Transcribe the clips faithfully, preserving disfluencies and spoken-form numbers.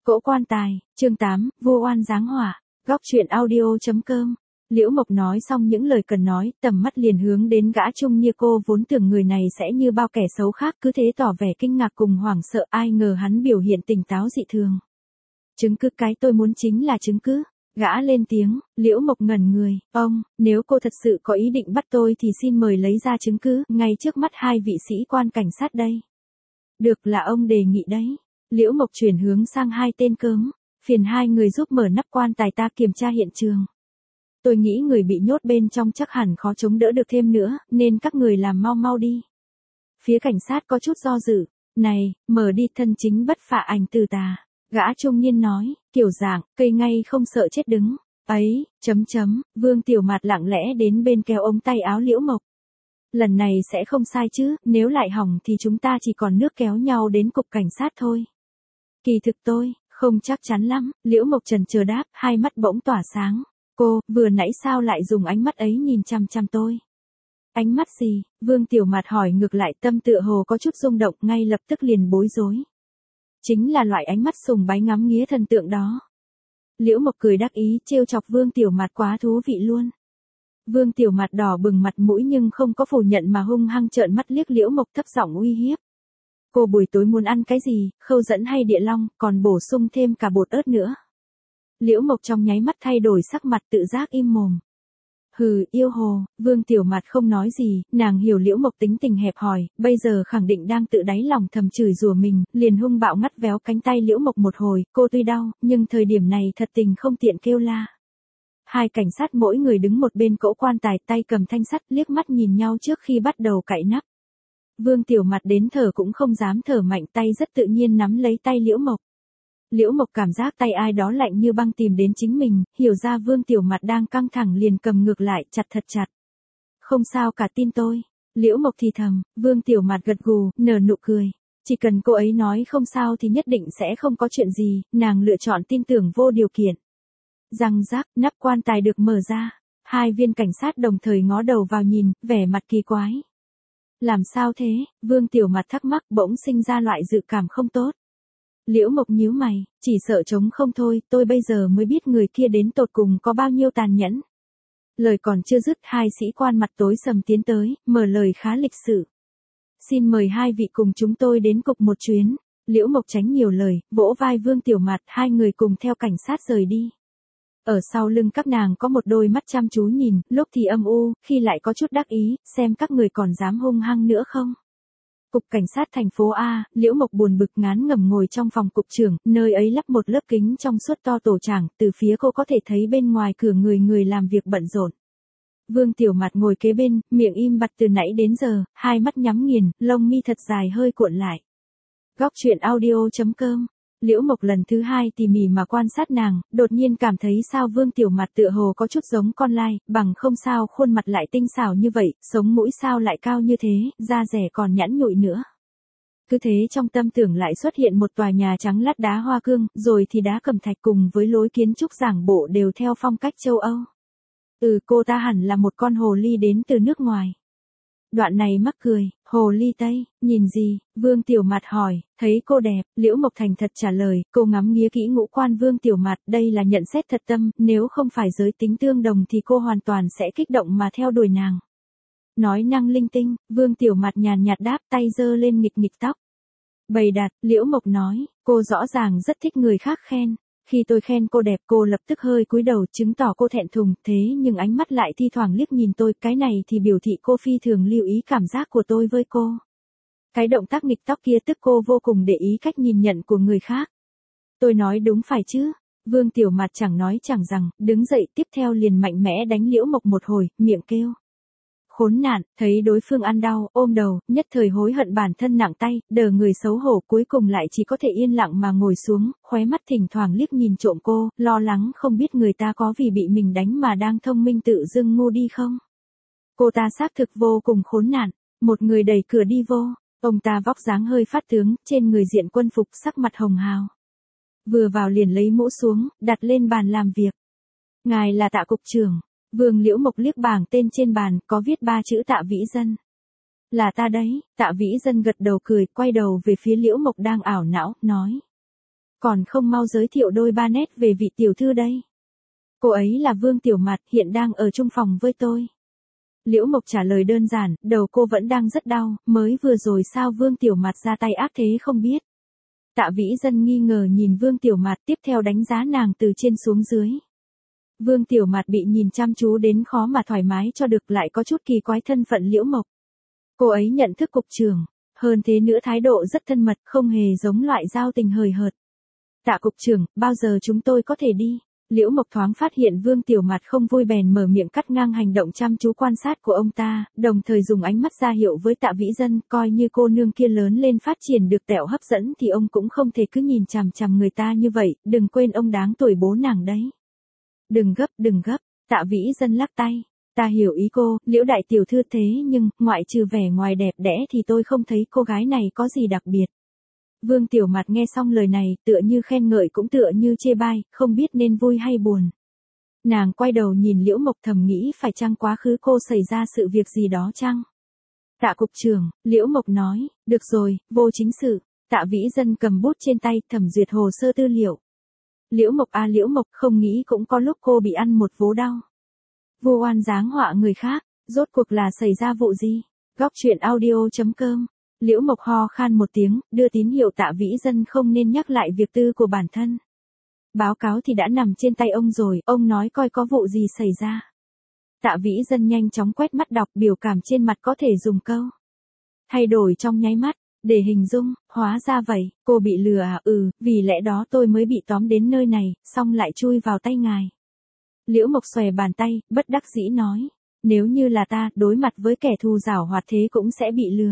Cỗ quan tài, chương tám, vô oan giáng họa, góc truyện audio.com. Liễu Mộc nói xong những lời cần nói, tầm mắt liền hướng đến gã trung niên, cô vốn tưởng người này sẽ như bao kẻ xấu khác cứ thế tỏ vẻ kinh ngạc cùng hoảng sợ, ai ngờ hắn biểu hiện tỉnh táo dị thường. Chứng cứ, cái tôi muốn chính là chứng cứ. Gã lên tiếng. Liễu Mộc ngẩn người. Ông, nếu cô thật sự có ý định bắt tôi thì xin mời lấy ra chứng cứ, ngay trước mắt hai vị sĩ quan cảnh sát đây. Được, là ông đề nghị đấy. Liễu Mộc chuyển hướng sang hai tên cớm. Phiền hai người giúp mở nắp quan tài ta kiểm tra hiện trường. Tôi nghĩ người bị nhốt bên trong chắc hẳn khó chống đỡ được thêm nữa, nên các người làm mau mau đi. Phía cảnh sát có chút do dự. Này, mở đi, thân chính bất phạ ảnh từ tà. Gã trung niên nói, kiểu dạng, cây ngay không sợ chết đứng. Ấy, chấm chấm, Vương Tiểu Mạt lặng lẽ đến bên kéo ống tay áo Liễu Mộc. Lần này sẽ không sai chứ, nếu lại hỏng thì chúng ta chỉ còn nước kéo nhau đến cục cảnh sát thôi. Kỳ thực tôi, không chắc chắn lắm, Liễu Mộc chần chờ đáp, hai mắt bỗng tỏa sáng. Cô, vừa nãy sao lại dùng ánh mắt ấy nhìn chăm chăm tôi? Ánh mắt gì? Vương Tiểu Mạt hỏi ngược lại, tâm tựa hồ có chút rung động, ngay lập tức liền bối rối. Chính là loại ánh mắt sùng bái ngắm nghía thần tượng đó. Liễu Mộc cười đắc ý, trêu chọc Vương Tiểu Mạt quá thú vị luôn. Vương Tiểu Mạt đỏ bừng mặt mũi nhưng không có phủ nhận mà hung hăng trợn mắt liếc Liễu Mộc, thấp giọng uy hiếp. Cô buổi tối muốn ăn cái gì, khâu dẫn hay địa long, còn bổ sung thêm cả bột ớt nữa. Liễu Mộc trong nháy mắt thay đổi sắc mặt, tự giác im mồm. Hừ, yêu hồ. Vương Tiểu Mạt không nói gì, nàng hiểu Liễu Mộc tính tình hẹp hòi, bây giờ khẳng định đang tự đáy lòng thầm chửi rủa mình, liền hung bạo ngắt véo cánh tay Liễu Mộc một hồi, cô tuy đau, nhưng thời điểm này thật tình không tiện kêu la. Hai cảnh sát mỗi người đứng một bên cỗ quan tài, tay cầm thanh sắt, liếc mắt nhìn nhau trước khi bắt đầu cạy nắp. Vương Tiểu Mạt đến thở cũng không dám thở mạnh, tay rất tự nhiên nắm lấy tay Liễu Mộc. Liễu Mộc cảm giác tay ai đó lạnh như băng tìm đến chính mình, hiểu ra Vương Tiểu Mạt đang căng thẳng liền cầm ngược lại, chặt thật chặt. Không sao cả, tin tôi. Liễu Mộc thì thầm. Vương Tiểu Mạt gật gù, nở nụ cười. Chỉ cần cô ấy nói không sao thì nhất định sẽ không có chuyện gì, nàng lựa chọn tin tưởng vô điều kiện. Răng rác, nắp quan tài được mở ra. Hai viên cảnh sát đồng thời ngó đầu vào nhìn, vẻ mặt kỳ quái. Làm sao thế? Vương Tiểu Mạt thắc mắc, bỗng sinh ra loại dự cảm không tốt. Liễu Mộc nhíu mày, chỉ sợ trống không thôi, tôi bây giờ mới biết người kia đến tột cùng có bao nhiêu tàn nhẫn. Lời còn chưa dứt, hai sĩ quan mặt tối sầm tiến tới, mở lời khá lịch sự. Xin mời hai vị cùng chúng tôi đến cục một chuyến. Liễu Mộc tránh nhiều lời, vỗ vai Vương Tiểu Mạt, hai người cùng theo cảnh sát rời đi. Ở sau lưng các nàng có một đôi mắt chăm chú nhìn, lúc thì âm u, khi lại có chút đắc ý, xem các người còn dám hung hăng nữa không. Cục cảnh sát thành phố A, Liễu Mộc buồn bực ngán ngẩm ngồi trong phòng cục trưởng, nơi ấy lắp một lớp kính trong suốt to tổ tràng, từ phía cô có thể thấy bên ngoài cửa người người làm việc bận rộn. Vương Tiểu Mạt ngồi kế bên, miệng im bặt từ nãy đến giờ, hai mắt nhắm nghiền, lông mi thật dài hơi cuộn lại. Góc truyện audio.com. Liễu Mộc lần thứ hai tỉ mỉ mà quan sát nàng, đột nhiên cảm thấy sao Vương Tiểu Mạt tựa hồ có chút giống con lai, bằng không sao khuôn mặt lại tinh xảo như vậy, sống mũi sao lại cao như thế, da rẻ còn nhẵn nhụi nữa. Cứ thế trong tâm tưởng lại xuất hiện một tòa nhà trắng lát đá hoa cương, rồi thì đá cẩm thạch cùng với lối kiến trúc giảng bộ đều theo phong cách châu Âu. Ừ, cô ta hẳn là một con hồ ly đến từ nước ngoài. Đoạn này mắc cười, hồ ly Tây, nhìn gì? Vương Tiểu Mạt hỏi, thấy cô đẹp, Liễu Mộc thành thật trả lời, cô ngắm nghía kỹ ngũ quan Vương Tiểu Mạt, đây là nhận xét thật tâm, nếu không phải giới tính tương đồng thì cô hoàn toàn sẽ kích động mà theo đuổi nàng. Nói năng linh tinh, Vương Tiểu Mạt nhàn nhạt đáp, tay giơ lên nghịch nghịch tóc. Bày đặt, Liễu Mộc nói, cô rõ ràng rất thích người khác khen. Khi tôi khen cô đẹp cô lập tức hơi cúi đầu chứng tỏ cô thẹn thùng, thế nhưng ánh mắt lại thi thoảng liếc nhìn tôi, cái này thì biểu thị cô phi thường lưu ý cảm giác của tôi với cô. Cái động tác nghịch tóc kia tức cô vô cùng để ý cách nhìn nhận của người khác. Tôi nói đúng phải chứ? Vương Tiểu Mạt chẳng nói chẳng rằng, đứng dậy tiếp theo liền mạnh mẽ đánh Liễu Mộc một hồi, miệng kêu. Khốn nạn, thấy đối phương ăn đau, ôm đầu, nhất thời hối hận bản thân nặng tay, đờ người xấu hổ, cuối cùng lại chỉ có thể yên lặng mà ngồi xuống, khóe mắt thỉnh thoảng liếc nhìn trộm cô, lo lắng không biết người ta có vì bị mình đánh mà đang thông minh tự dưng ngu đi không. Cô ta xác thực vô cùng khốn nạn, một người đẩy cửa đi vô, ông ta vóc dáng hơi phát tướng, trên người diện quân phục, sắc mặt hồng hào. Vừa vào liền lấy mũ xuống, đặt lên bàn làm việc. Ngài là Tạ cục trưởng. Vương Liễu Mộc liếc bảng tên trên bàn, có viết ba chữ Tạ Vĩ Dân. Là ta đấy. Tạ Vĩ Dân gật đầu cười, quay đầu về phía Liễu Mộc đang ảo não, nói. Còn không mau giới thiệu đôi ba nét về vị tiểu thư đây. Cô ấy là Vương Tiểu Mạt, hiện đang ở chung phòng với tôi. Liễu Mộc trả lời đơn giản, đầu cô vẫn đang rất đau, mới vừa rồi sao Vương Tiểu Mạt ra tay ác thế không biết. Tạ Vĩ Dân nghi ngờ nhìn Vương Tiểu Mạt, tiếp theo đánh giá nàng từ trên xuống dưới. Vương Tiểu Mạt bị nhìn chăm chú đến khó mà thoải mái cho được, lại có chút kỳ quái thân phận Liễu Mộc. Cô ấy nhận thức cục trưởng, hơn thế nữa thái độ rất thân mật, không hề giống loại giao tình hời hợt. Tạ cục trưởng, bao giờ chúng tôi có thể đi? Liễu Mộc thoáng phát hiện Vương Tiểu Mạt không vui bèn mở miệng cắt ngang hành động chăm chú quan sát của ông ta, đồng thời dùng ánh mắt ra hiệu với Tạ Vĩ Dân, coi như cô nương kia lớn lên phát triển được tẹo hấp dẫn thì ông cũng không thể cứ nhìn chằm chằm người ta như vậy, đừng quên ông đáng tuổi bố nàng đấy. Đừng gấp, đừng gấp, Tạ Vĩ Dân lắc tay. Ta hiểu ý cô, Liễu đại tiểu thư, thế nhưng, ngoại trừ vẻ ngoài đẹp đẽ thì tôi không thấy cô gái này có gì đặc biệt. Vương Tiểu Mạt nghe xong lời này, tựa như khen ngợi cũng tựa như chê bai, không biết nên vui hay buồn. Nàng quay đầu nhìn Liễu Mộc thầm nghĩ phải chăng quá khứ cô xảy ra sự việc gì đó chăng? Tạ cục trưởng, Liễu Mộc nói, được rồi, vô chính sự. Tạ Vĩ Dân cầm bút trên tay, thẩm duyệt hồ sơ tư liệu. Liễu Mộc à Liễu Mộc, không nghĩ cũng có lúc cô bị ăn một vố đau. Vu oan giáng họa người khác, rốt cuộc là xảy ra vụ gì? Góc truyện audio chấm com. Liễu Mộc ho khan một tiếng, đưa tín hiệu Tạ Vĩ Dân không nên nhắc lại việc tư của bản thân. Báo cáo thì đã nằm trên tay ông rồi, ông nói coi có vụ gì xảy ra. Tạ Vĩ Dân nhanh chóng quét mắt đọc, biểu cảm trên mặt có thể dùng câu thay đổi trong nháy mắt, để hình dung, hóa ra vậy, cô bị lừa à? Ừ, vì lẽ đó tôi mới bị tóm đến nơi này, xong lại chui vào tay ngài. Liễu Mộc xòe bàn tay, bất đắc dĩ nói, nếu như là ta, đối mặt với kẻ thù giảo hoạt thế cũng sẽ bị lừa.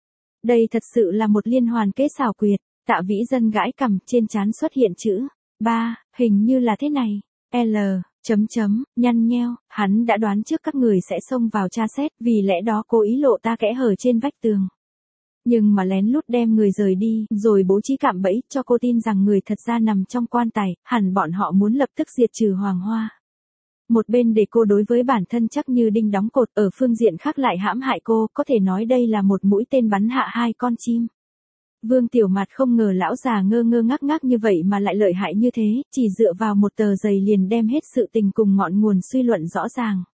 Đây thật sự là một liên hoàn kế xảo quyệt. Tạ Vĩ Dân gãi cằm, trên trán xuất hiện chữ ba, hình như là thế này. L, chấm chấm, nhăn nheo, hắn đã đoán trước các người sẽ xông vào tra xét, vì lẽ đó cố ý lộ ta kẽ hở trên vách tường. Nhưng mà lén lút đem người rời đi, rồi bố trí cạm bẫy cho cô tin rằng người thật ra nằm trong quan tài, hẳn bọn họ muốn lập tức diệt trừ Hoàng Hoa. Một bên để cô đối với bản thân chắc như đinh đóng cột, ở phương diện khác lại hãm hại cô, có thể nói đây là một mũi tên bắn hạ hai con chim. Vương Tiểu Mạt không ngờ lão già ngơ ngơ ngác ngác như vậy mà lại lợi hại như thế, chỉ dựa vào một tờ giấy liền đem hết sự tình cùng ngọn nguồn suy luận rõ ràng.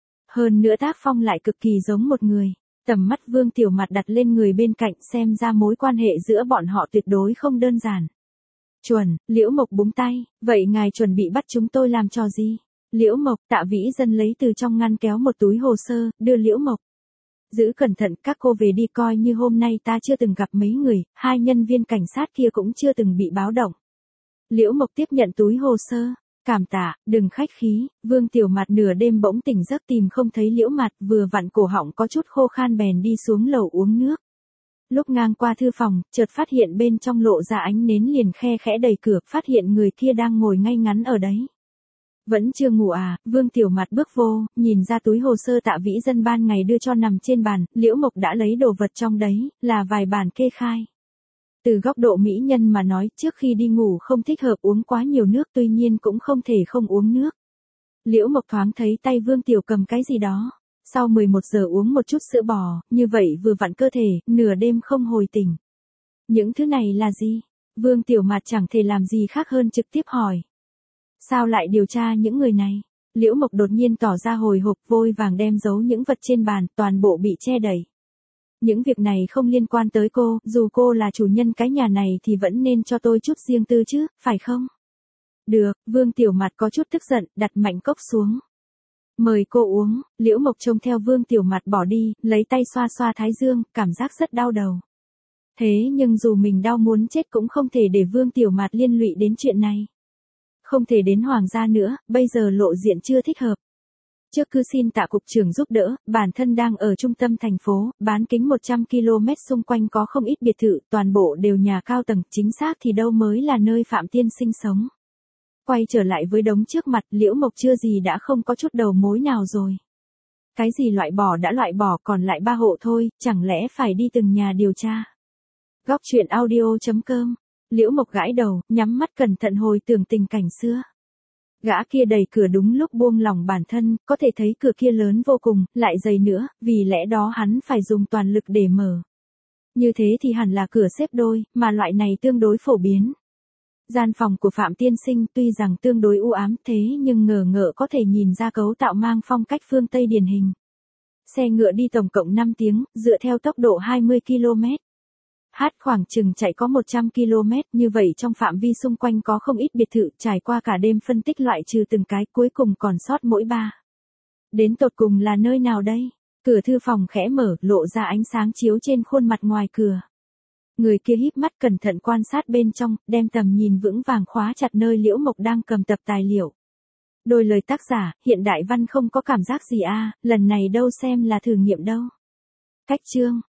Hơn nữa tác phong lại cực kỳ giống một người. Tầm mắt Vương Tiểu Mạt đặt lên người bên cạnh, xem ra mối quan hệ giữa bọn họ tuyệt đối không đơn giản. Chuẩn, Liễu Mộc búng tay, vậy ngài chuẩn bị bắt chúng tôi làm trò gì? Liễu Mộc, Tạ Vĩ Dân lấy từ trong ngăn kéo một túi hồ sơ, đưa Liễu Mộc. Giữ cẩn thận, các cô về đi, coi như hôm nay ta chưa từng gặp mấy người, hai nhân viên cảnh sát kia cũng chưa từng bị báo động. Liễu Mộc tiếp nhận túi hồ sơ, cảm tạ, đừng khách khí. Vương Tiểu Mạt nửa đêm bỗng tỉnh giấc tìm không thấy Liễu Mạt, vừa vặn cổ họng có chút khô khan bèn đi xuống lầu uống nước. Lúc ngang qua thư phòng, chợt phát hiện bên trong lộ ra ánh nến liền khe khẽ đẩy cửa, phát hiện người kia đang ngồi ngay ngắn ở đấy. Vẫn chưa ngủ à? Vương Tiểu Mạt bước vô, nhìn ra túi hồ sơ Tạ Vĩ Dân ban ngày đưa cho nằm trên bàn, Liễu Mộc đã lấy đồ vật trong đấy, là vài bản kê khai. Từ góc độ mỹ nhân mà nói, trước khi đi ngủ không thích hợp uống quá nhiều nước, tuy nhiên cũng không thể không uống nước. Liễu Mộc thoáng thấy tay Vương Tiểu cầm cái gì đó. Sau mười một giờ uống một chút sữa bò, như vậy vừa vặn cơ thể, nửa đêm không hồi tỉnh. Những thứ này là gì? Vương Tiểu Mạt chẳng thể làm gì khác hơn trực tiếp hỏi. Sao lại điều tra những người này? Liễu Mộc đột nhiên tỏ ra hồi hộp, vội vàng đem giấu những vật trên bàn, toàn bộ bị che đậy. Những việc này không liên quan tới cô, dù cô là chủ nhân cái nhà này thì vẫn nên cho tôi chút riêng tư chứ, phải không? Được, Vương Tiểu Mạt có chút tức giận, đặt mạnh cốc xuống. Mời cô uống. Liễu Mộc trông theo Vương Tiểu Mạt bỏ đi, lấy tay xoa xoa thái dương, cảm giác rất đau đầu. Thế nhưng dù mình đau muốn chết cũng không thể để Vương Tiểu Mạt liên lụy đến chuyện này. Không thể đến Hoàng gia nữa, bây giờ lộ diện chưa thích hợp. Trước cứ xin Tạ cục trưởng giúp đỡ, bản thân đang ở trung tâm thành phố, bán kính một trăm ki lô mét xung quanh có không ít biệt thự, toàn bộ đều nhà cao tầng, chính xác thì đâu mới là nơi Phạm Tiên sinh sống. Quay trở lại với đống trước mặt, Liễu Mộc chưa gì đã không có chút đầu mối nào rồi. Cái gì loại bỏ đã loại bỏ, còn lại ba hộ thôi, chẳng lẽ phải đi từng nhà điều tra. Góc truyện audio chấm com. Liễu Mộc gãi đầu, nhắm mắt cẩn thận hồi tưởng tình cảnh xưa. Gã kia đẩy cửa đúng lúc buông lỏng bản thân, có thể thấy cửa kia lớn vô cùng, lại dày nữa, vì lẽ đó hắn phải dùng toàn lực để mở. Như thế thì hẳn là cửa xếp đôi, mà loại này tương đối phổ biến. Gian phòng của Phạm Tiên Sinh tuy rằng tương đối u ám thế nhưng ngờ ngợ có thể nhìn ra cấu tạo mang phong cách phương Tây điển hình. Xe ngựa đi tổng cộng năm tiếng, dựa theo tốc độ hai mươi ki lô mét. Hát khoảng chừng chạy có một trăm ki lô mét, như vậy trong phạm vi xung quanh có không ít biệt thự, trải qua cả đêm phân tích loại trừ từng cái, cuối cùng còn sót mỗi ba. Đến tột cùng là nơi nào đây? Cửa thư phòng khẽ mở, lộ ra ánh sáng chiếu trên khuôn mặt ngoài cửa. Người kia híp mắt cẩn thận quan sát bên trong, đem tầm nhìn vững vàng khóa chặt nơi Liễu Mộc đang cầm tập tài liệu. Đôi lời tác giả, hiện đại văn không có cảm giác gì a, lần này đâu xem là thử nghiệm đâu. Cách chương